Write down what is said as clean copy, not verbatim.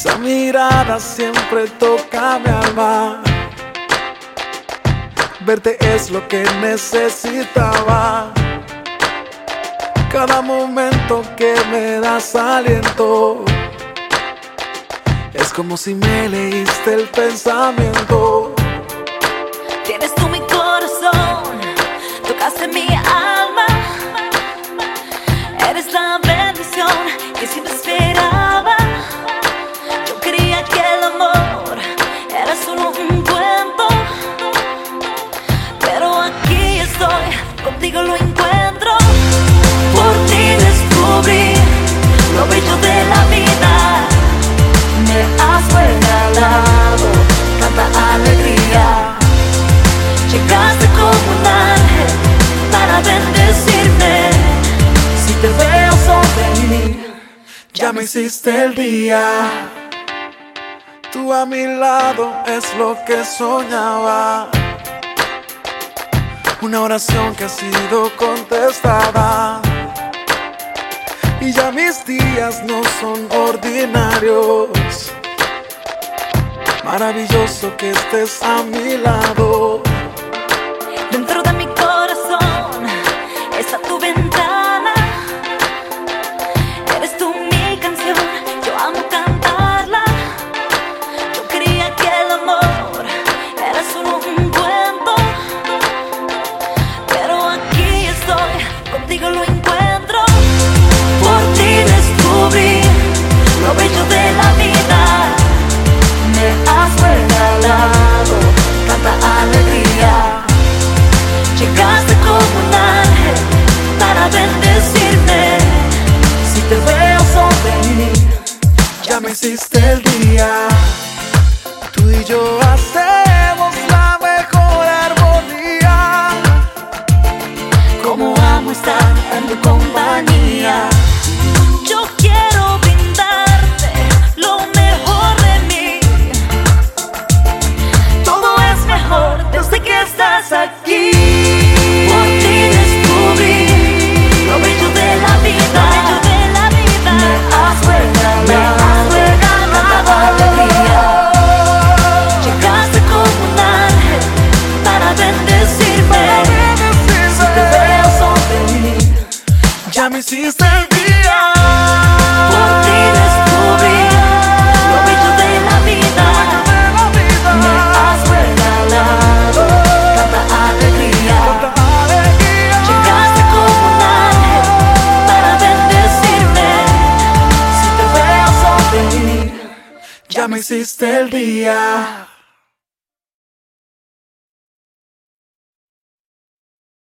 Esa mirada siempre toca mi alma. Verte es lo que necesitaba. Cada momento que me das aliento es como si me leíste el pensamiento. Tienes tú mi corazón, tocaste mi alma. Eres la bendición que siempre esperaba. Yo creía que el amor era solo un cuento, pero aquí estoy, contigo lo encuentro. Por ti descubrí lo bello de la vida. Me has regalado tanta alegría. Llegaste como un ángel para bendecirme. Si te veo sonreír, Ya me hiciste el día. Tú a mi lado es lo que soñaba. Una oración que ha sido contestada. Y ya mis días no son ordinarios. Maravilloso que estés a mi lado. dentro de mi corazón está tu ventana. Eres tú mi canción, yo amo cantarla. Yo creía que el amor era solo un cuento, pero aquí estoy, contigo lo encuentro. Por ti descubrí lo bello de la vida. Me has regalado tanta alegría. Llegaste como un ángel para bendecirme. Si te veo sonreír, Ya me hiciste el día. Tú y yo hacemos la mejor armonía. como amo estar en tu compañía. Yo quiero brindarte lo mejor de mí. Todo es mejor desde que estás aquí. Por ti descubrí lo bello de la vida. Me has regalado tanta alegría. Llegaste como un ángel para bendecirme. Si te veo sonreír, Ya me hiciste el día. por ti descubrí lo bello de la vida. Me has regalado tanta alegría. Llegaste como un ángel para bendecirme. Si te veo sonreír, Ya me hiciste el día.